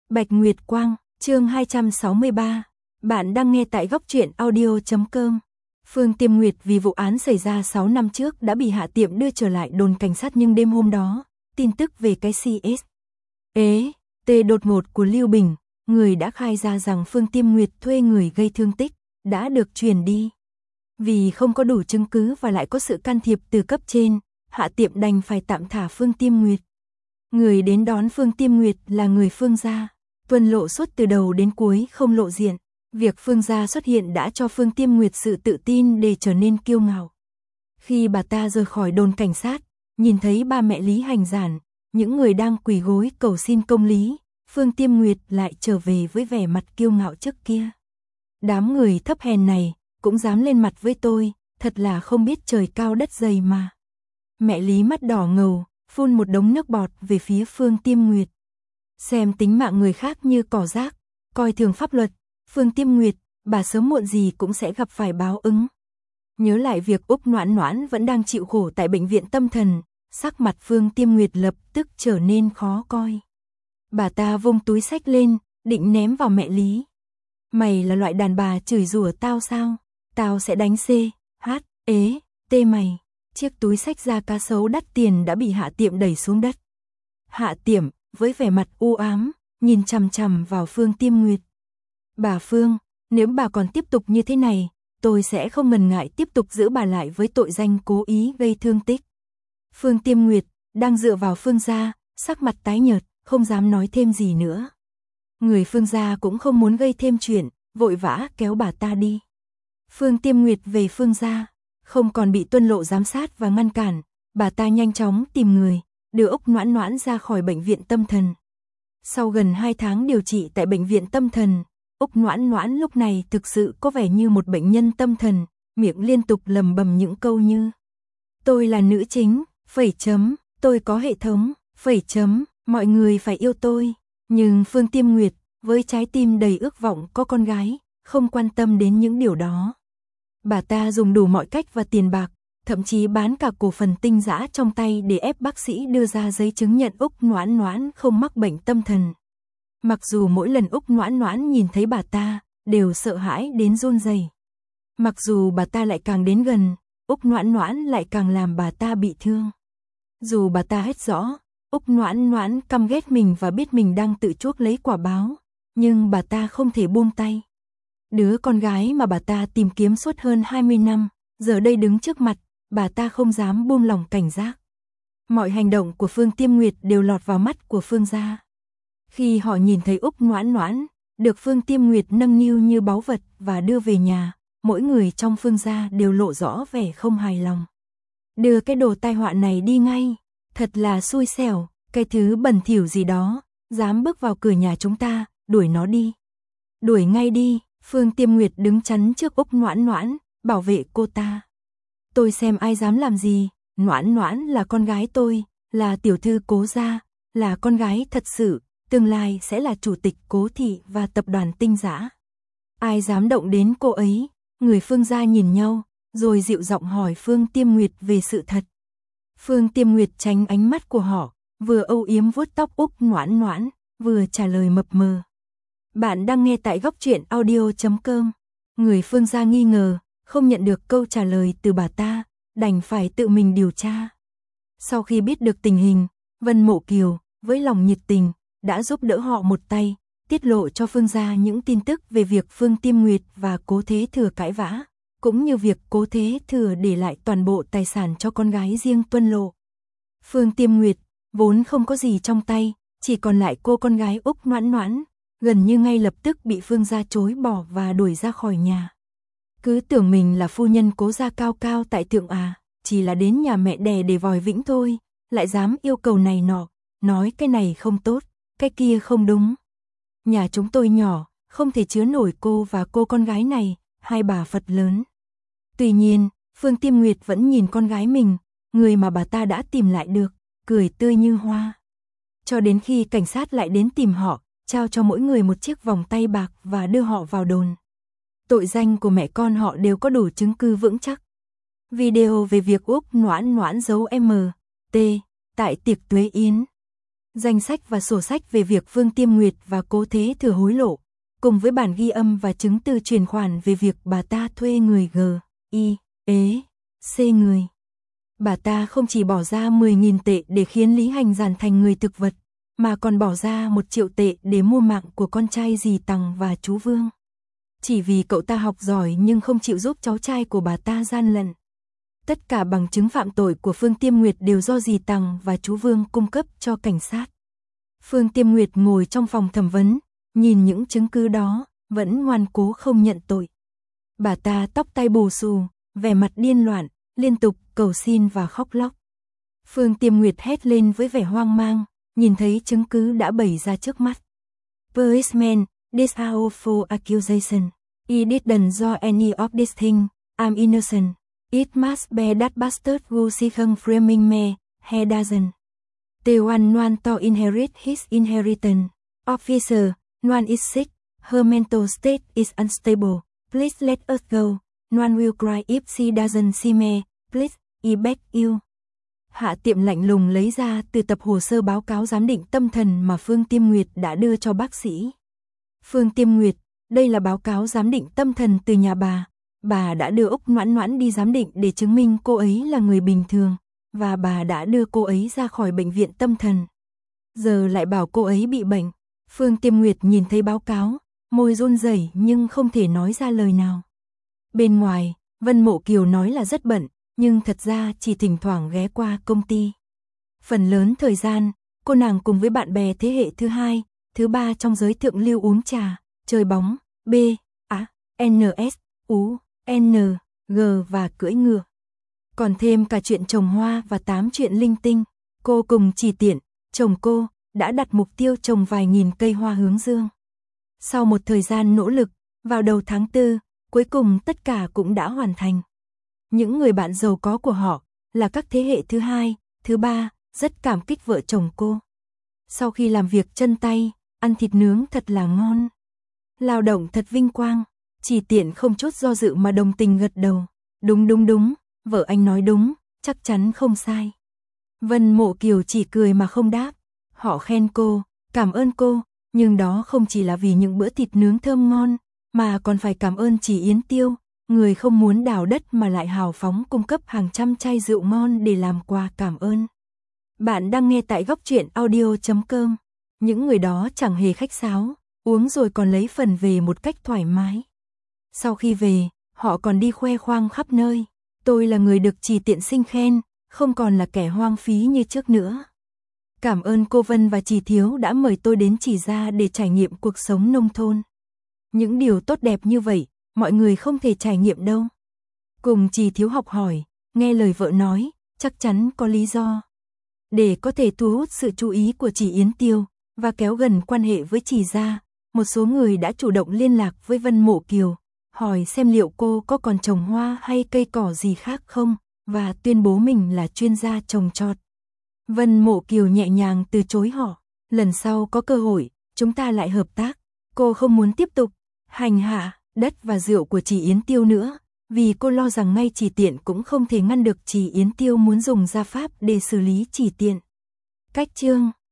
Bạch Nguyệt Quang, chương 263. Bạn đang nghe tại góc truyện audio.com. Phương Tiêm Nguyệt vì vụ án xảy ra 6 năm trước đã bị Hạ Tiệm đưa trở lại đồn cảnh sát, nhưng đêm hôm đó, tin tức về cái đột ngột của Lưu Bình, người đã khai ra rằng Phương Tiêm Nguyệt thuê người gây thương tích, đã được truyền đi. Vì không có đủ chứng cứ và lại có sự can thiệp từ cấp trên, Hạ Tiệm đành phải tạm thả Phương Tiêm Nguyệt. Người đến đón Phương Tiêm Nguyệt là người Phương gia, tuần lộ suốt từ đầu đến cuối không lộ diện. Việc Phương gia xuất hiện đã cho Phương Tiêm Nguyệt sự tự tin để trở nên kiêu ngạo. Khi bà ta rời khỏi đồn cảnh sát, nhìn thấy ba mẹ Lý Hành Giản, những người đang quỳ gối cầu xin công lý, Phương Tiêm Nguyệt lại trở về với vẻ mặt kiêu ngạo trước kia. Đám người thấp hèn này cũng dám lên mặt với tôi, thật là không biết trời cao đất dày mà. Mẹ Lý mắt đỏ ngầu, phun một đống nước bọt về phía Phương Tiêm Nguyệt. Xem tính mạng người khác như cỏ rác, coi thường pháp luật, Phương Tiêm Nguyệt, bà sớm muộn gì cũng sẽ gặp phải báo ứng. Nhớ lại việc Úc Noãn Noãn vẫn đang chịu khổ tại bệnh viện tâm thần, sắc mặt Phương Tiêm Nguyệt lập tức trở nên khó coi. Bà ta vung túi xách lên, định ném vào mẹ Lý. Mày là loại đàn bà chửi rủa tao sao? Tao sẽ đánh mày. Chiếc túi xách da cá sấu đắt tiền đã bị Hạ Tiệm đẩy xuống đất. Hạ Tiệm, với vẻ mặt u ám, nhìn chằm chằm vào Phương Tiêm Nguyệt. Bà Phương, nếu bà còn tiếp tục như thế này, tôi sẽ không ngần ngại tiếp tục giữ bà lại với tội danh cố ý gây thương tích. Phương Tiêm Nguyệt, đang dựa vào Phương gia, sắc mặt tái nhợt, không dám nói thêm gì nữa. Người Phương gia cũng không muốn gây thêm chuyện, vội vã kéo bà ta đi. Phương Tiêm Nguyệt về Phương gia, không còn bị tuân lộ giám sát và ngăn cản, bà ta nhanh chóng tìm người, đưa Úc Noãn Noãn ra khỏi bệnh viện tâm thần. Sau gần 2 tháng điều trị tại bệnh viện tâm thần, Úc Noãn Noãn lúc này thực sự có vẻ như một bệnh nhân tâm thần, miệng liên tục lầm bầm những câu như: tôi là nữ chính, tôi có hệ thống, mọi người phải yêu tôi. Nhưng Phương Tiêm Nguyệt, với trái tim đầy ước vọng có con gái, không quan tâm đến những điều đó. Bà ta dùng đủ mọi cách và tiền bạc, thậm chí bán cả cổ phần tinh dã trong tay để ép bác sĩ đưa ra giấy chứng nhận Úc Noãn Noãn không mắc bệnh tâm thần. Mặc dù mỗi lần Úc Noãn Noãn nhìn thấy bà ta, đều sợ hãi đến run rẩy. Mặc dù bà ta lại càng đến gần, Úc Noãn Noãn lại càng làm bà ta bị thương. Dù bà ta hết rõ, Úc Noãn Noãn căm ghét mình và biết mình đang tự chuốc lấy quả báo, nhưng bà ta không thể buông tay. Đứa con gái mà bà ta tìm kiếm suốt hơn 20 năm, giờ đây đứng trước mặt, bà ta không dám buông lòng cảnh giác. Mọi hành động của Phương Tiêm Nguyệt đều lọt vào mắt của Phương gia. Khi họ nhìn thấy Úc Noãn Noãn, được Phương Tiêm Nguyệt nâng niu như báu vật và đưa về nhà, mỗi người trong Phương gia đều lộ rõ vẻ không hài lòng. Đưa cái đồ tai họa này đi ngay, thật là xui xẻo, cái thứ bẩn thỉu gì đó, dám bước vào cửa nhà chúng ta, đuổi nó đi. Đuổi ngay đi. Phương Tiêm Nguyệt đứng chắn trước Úc Noãn Noãn, bảo vệ cô ta. Tôi xem ai dám làm gì, Noãn Noãn là con gái tôi, là tiểu thư Cố gia, là con gái thật sự, tương lai sẽ là chủ tịch Cố thị và tập đoàn Tinh Dã. Ai dám động đến cô ấy? Người Phương gia nhìn nhau, rồi dịu giọng hỏi Phương Tiêm Nguyệt về sự thật. Phương Tiêm Nguyệt tránh ánh mắt của họ, vừa âu yếm vuốt tóc Úc Noãn Noãn, vừa trả lời mập mờ. Bạn đang nghe tại góc truyện audio.com. Người Phương gia nghi ngờ, không nhận được câu trả lời từ bà ta, đành phải tự mình điều tra. Sau khi biết được tình hình, Vân Mộ Kiều, với lòng nhiệt tình, đã giúp đỡ họ một tay, tiết lộ cho Phương gia những tin tức về việc Phương Tiêm Nguyệt và Cố Thế Thừa cãi vã, cũng như việc Cố Thế Thừa để lại toàn bộ tài sản cho con gái riêng Tuân Lộ. Phương Tiêm Nguyệt, vốn không có gì trong tay, chỉ còn lại cô con gái Úc Noãn Noãn, gần như ngay lập tức bị Phương gia chối bỏ và đuổi ra khỏi nhà. Cứ tưởng mình là phu nhân Cố gia cao cao tại thượng chỉ là đến nhà mẹ đẻ để vòi vĩnh thôi, lại dám yêu cầu này nọ, nói cái này không tốt, cái kia không đúng. Nhà chúng tôi nhỏ, không thể chứa nổi cô và cô con gái này, hai bà Phật lớn. Tuy nhiên, Phương Tiêm Nguyệt vẫn nhìn con gái mình, người mà bà ta đã tìm lại được, cười tươi như hoa. Cho đến khi cảnh sát lại đến tìm họ, trao cho mỗi người một chiếc vòng tay bạc và đưa họ vào đồn. Tội danh của mẹ con họ đều có đủ chứng cứ vững chắc. Video về việc Úc Noãn Noãn giấu MT tại tiệc tuế yến. Danh sách và sổ sách về việc Vương Tiêm Nguyệt và Cố Thế Thừa hối lộ, cùng với bản ghi âm và chứng từ chuyển khoản về việc bà ta thuê người G.I.E.C người. Bà ta không chỉ bỏ ra 10.000 tệ để khiến Lý Hành giản thành người thực vật, mà còn bỏ ra 1 triệu tệ để mua mạng của con trai dì Tằng và chú Vương. Chỉ vì cậu ta học giỏi nhưng không chịu giúp cháu trai của bà ta gian lận. Tất cả bằng chứng phạm tội của Phương Tiêm Nguyệt đều do dì Tằng và chú Vương cung cấp cho cảnh sát. Phương Tiêm Nguyệt ngồi trong phòng thẩm vấn, nhìn những chứng cứ đó, vẫn ngoan cố không nhận tội. Bà ta tóc tai bù xù, vẻ mặt điên loạn, liên tục cầu xin và khóc lóc. Phương Tiêm Nguyệt hét lên với vẻ hoang mang, nhìn thấy chứng cứ đã bày ra trước mắt. Policeman, these are awful accusations. I didn't do any of these things. I'm innocent. It must be that bastard who second framing me, he doesn't. The one to inherit his inheritance. Officer, one is sick. Her mental state is unstable. Please let us go. One will cry if she doesn't see me. Please, I beg you. Hạ Tiệm lạnh lùng lấy ra từ tập hồ sơ báo cáo giám định tâm thần mà Phương Tiêm Nguyệt đã đưa cho bác sĩ. Phương Tiêm Nguyệt, đây là báo cáo giám định tâm thần từ nhà bà. Bà đã đưa Úc Noãn Noãn đi giám định để chứng minh cô ấy là người bình thường, và bà đã đưa cô ấy ra khỏi bệnh viện tâm thần. Giờ lại bảo cô ấy bị bệnh. Phương Tiêm Nguyệt nhìn thấy báo cáo, môi run rẩy nhưng không thể nói ra lời nào. Bên ngoài, Vân Mộ Kiều nói là rất bận, nhưng thật ra chỉ thỉnh thoảng ghé qua công ty. Phần lớn thời gian, cô nàng cùng với bạn bè thế hệ thứ hai, thứ ba trong giới thượng lưu uống trà, chơi bóng, NG và cưỡi ngựa. Còn thêm cả chuyện trồng hoa và 8 chuyện linh tinh. Cô cùng Chỉ Tiện, chồng cô, đã đặt mục tiêu trồng vài nghìn cây hoa hướng dương. Sau một thời gian nỗ lực, vào đầu tháng 4, cuối cùng tất cả cũng đã hoàn thành. Những người bạn giàu có của họ, là các thế hệ thứ hai, thứ ba, rất cảm kích vợ chồng cô. Sau khi làm việc chân tay, ăn thịt nướng thật là ngon. Lao động thật vinh quang. Chỉ Tiện không chút do dự mà đồng tình gật đầu. Đúng, vợ anh nói đúng, chắc chắn không sai. Vân Mộ Kiều chỉ cười mà không đáp. Họ khen cô, cảm ơn cô, nhưng đó không chỉ là vì những bữa thịt nướng thơm ngon, mà còn phải cảm ơn chị Yến Tiêu, người không muốn đào đất mà lại hào phóng cung cấp hàng trăm chai rượu ngon để làm quà cảm ơn. Bạn đang nghe tại Góc Truyện Audio.com. Những người đó chẳng hề khách sáo, uống rồi còn lấy phần về một cách thoải mái. Sau khi về, họ còn đi khoe khoang khắp nơi. Tôi là người được Chỉ Tiện Sinh khen, không còn là kẻ hoang phí như trước nữa. Cảm ơn cô Vân và Chỉ Thiếu đã mời tôi đến Chỉ Gia để trải nghiệm cuộc sống nông thôn. Những điều tốt đẹp như vậy, mọi người không thể trải nghiệm đâu. Cùng Chỉ Thiếu học hỏi, nghe lời vợ nói, chắc chắn có lý do. Để có thể thu hút sự chú ý của chị Yến Tiêu, và kéo gần quan hệ với Chỉ Gia, một số người đã chủ động liên lạc với Vân Mộ Kiều, hỏi xem liệu cô có còn trồng hoa hay cây cỏ gì khác không, và tuyên bố mình là chuyên gia trồng trọt. Vân Mộ Kiều nhẹ nhàng từ chối họ. Lần sau có cơ hội, chúng ta lại hợp tác. Cô không muốn tiếp tục hành hạ đất và rượu của chị Yến Tiêu nữa, vì cô lo rằng ngay Chỉ Tiện cũng không thể ngăn được chị Yến Tiêu muốn dùng gia pháp để xử lý Chỉ Tiện. Cách chương